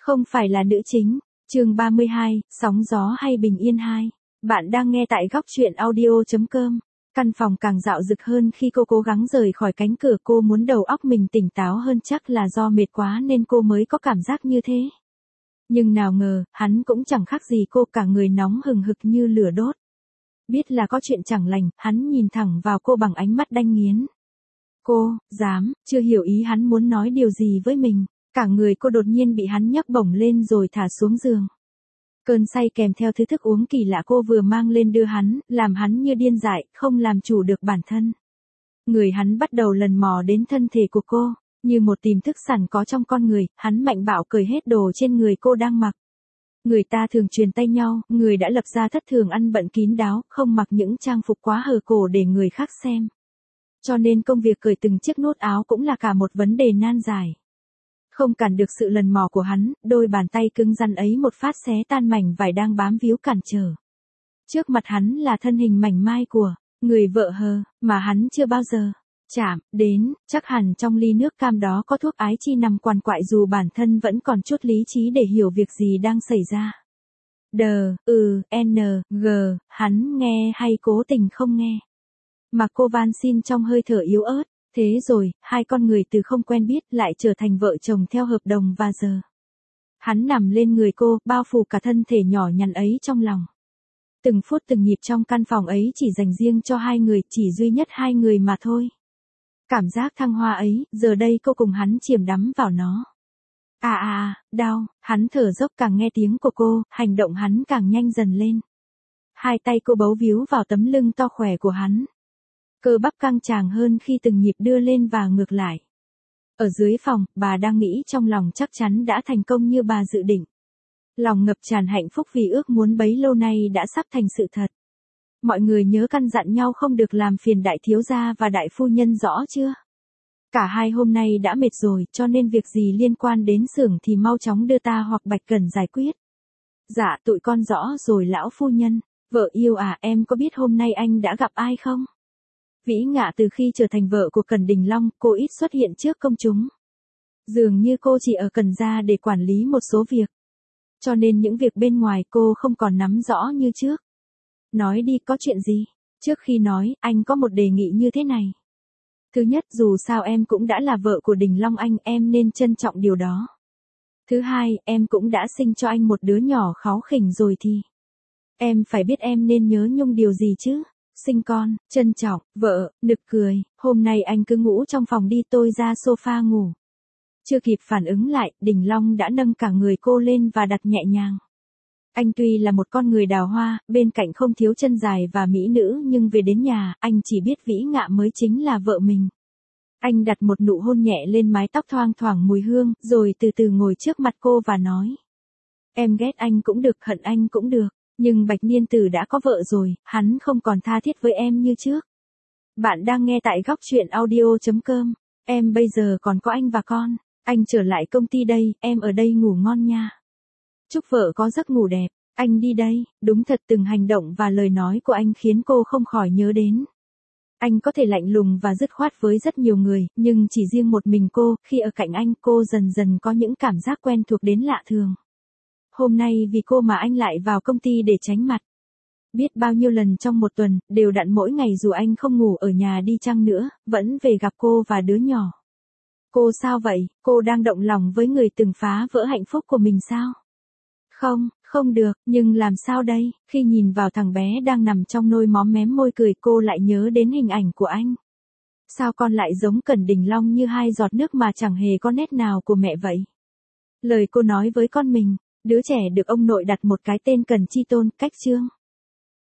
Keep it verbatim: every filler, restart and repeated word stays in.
Không phải là nữ chính. Chương ba mươi hai, sóng gió hay bình yên hai. Bạn đang nghe tại góc truyện audio chấm com. Căn phòng càng dạo rực hơn khi cô cố gắng rời khỏi cánh cửa, cô muốn đầu óc mình tỉnh táo hơn, chắc là do mệt quá nên cô mới có cảm giác như thế. Nhưng nào ngờ, hắn cũng chẳng khác gì cô, cả người nóng hừng hực như lửa đốt. Biết là có chuyện chẳng lành, hắn nhìn thẳng vào cô bằng ánh mắt đanh nghiến. Cô, dám, chưa hiểu ý hắn muốn nói điều gì với mình. Cả người cô đột nhiên bị hắn nhấc bổng lên rồi thả xuống giường. Cơn say kèm theo thứ thức uống kỳ lạ cô vừa mang lên đưa hắn, làm hắn như điên dại, không làm chủ được bản thân. Người hắn bắt đầu lần mò đến thân thể của cô, như một tìm thức sẵn có trong con người, hắn mạnh bạo cởi hết đồ trên người cô đang mặc. Người ta thường truyền tay nhau, người đã lập ra thất thường ăn bận kín đáo, không mặc những trang phục quá hở cổ để người khác xem. Cho nên công việc cởi từng chiếc nút áo cũng là cả một vấn đề nan giải. Không cản được sự lần mò của hắn, đôi bàn tay cứng rắn ấy một phát xé tan mảnh vải đang bám víu cản trở. Trước mặt hắn là thân hình mảnh mai của người vợ hờ, mà hắn chưa bao giờ chạm đến, chắc hẳn trong ly nước cam đó có thuốc ái chi nằm quằn quại, dù bản thân vẫn còn chút lý trí để hiểu việc gì đang xảy ra. Đờ, ừ, n, g, hắn nghe hay cố tình không nghe. Mà cô van xin trong hơi thở yếu ớt. Thế rồi, hai con người từ không quen biết lại trở thành vợ chồng theo hợp đồng và giờ. Hắn nằm lên người cô, bao phủ cả thân thể nhỏ nhắn ấy trong lòng. Từng phút từng nhịp trong căn phòng ấy chỉ dành riêng cho hai người, chỉ duy nhất hai người mà thôi. Cảm giác thăng hoa ấy, giờ đây cô cùng hắn chìm đắm vào nó. À à à, đau, hắn thở dốc, càng nghe tiếng của cô, hành động hắn càng nhanh dần lên. Hai tay cô bấu víu vào tấm lưng to khỏe của hắn. Cơ bắp căng tràng hơn khi từng nhịp đưa lên và ngược lại. Ở dưới phòng, bà đang nghĩ trong lòng chắc chắn đã thành công như bà dự định. Lòng ngập tràn hạnh phúc vì ước muốn bấy lâu nay đã sắp thành sự thật. Mọi người nhớ căn dặn nhau không được làm phiền đại thiếu gia và đại phu nhân rõ chưa? Cả hai hôm nay đã mệt rồi, cho nên việc gì liên quan đến xưởng thì mau chóng đưa ta hoặc Bạch Cẩn giải quyết. Dạ, tụi con rõ rồi lão phu nhân. Vợ yêu à, em có biết hôm nay anh đã gặp ai không? Vĩ Ngạ từ khi trở thành vợ của Cẩn Đình Long, cô ít xuất hiện trước công chúng. Dường như cô chỉ ở Cẩn gia để quản lý một số việc. Cho nên những việc bên ngoài cô không còn nắm rõ như trước. Nói đi, có chuyện gì? Trước khi nói, anh có một đề nghị như thế này. Thứ nhất, dù sao em cũng đã là vợ của Đình Long anh, em nên trân trọng điều đó. Thứ hai, em cũng đã sinh cho anh một đứa nhỏ kháu khỉnh rồi thì em phải biết em nên nhớ nhung điều gì chứ. Sinh con, trân trọng, vợ, nực cười, hôm nay anh cứ ngủ trong phòng đi, tôi ra sofa ngủ. Chưa kịp phản ứng lại, Đình Long đã nâng cả người cô lên và đặt nhẹ nhàng. Anh tuy là một con người đào hoa, bên cạnh không thiếu chân dài và mỹ nữ, nhưng về đến nhà, anh chỉ biết Vĩ Ngạ mới chính là vợ mình. Anh đặt một nụ hôn nhẹ lên mái tóc thoang thoảng mùi hương, rồi từ từ ngồi trước mặt cô và nói. Em ghét anh cũng được, hận anh cũng được. Nhưng Bạch Niên Tử đã có vợ rồi, hắn không còn tha thiết với em như trước. Bạn đang nghe tại góc truyện audio chấm com. Em bây giờ còn có anh và con. Anh trở lại công ty đây, em ở đây ngủ ngon nha. Chúc vợ có giấc ngủ đẹp. Anh đi đây. Đúng thật, từng hành động và lời nói của anh khiến cô không khỏi nhớ đến. Anh có thể lạnh lùng và dứt khoát với rất nhiều người, nhưng chỉ riêng một mình cô, khi ở cạnh anh, cô dần dần có những cảm giác quen thuộc đến lạ thường. Hôm nay vì cô mà anh lại vào công ty để tránh mặt. Biết bao nhiêu lần trong một tuần, đều đặn mỗi ngày dù anh không ngủ ở nhà đi chăng nữa, vẫn về gặp cô và đứa nhỏ. Cô sao vậy? Cô đang động lòng với người từng phá vỡ hạnh phúc của mình sao? Không, không được, nhưng làm sao đây? Khi nhìn vào thằng bé đang nằm trong nôi móm mém môi cười, cô lại nhớ đến hình ảnh của anh. Sao con lại giống Cẩn Đình Long như hai giọt nước mà chẳng hề có nét nào của mẹ vậy? Lời cô nói với con mình. Đứa trẻ được ông nội đặt một cái tên Cần Chi Tôn, cách chương.